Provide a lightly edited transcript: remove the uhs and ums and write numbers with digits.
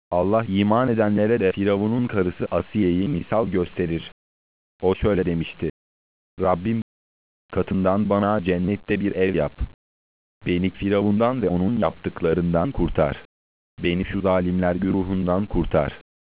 Allah iman edenlere de Firavun'un karısı Asiye'yi misal gösterir. O şöyle demişti: Rabbim, katından bana cennette bir ev yap. Beni Firavun'dan ve onun yaptıklarından kurtar. Beni şu zalimler güruhundan kurtar.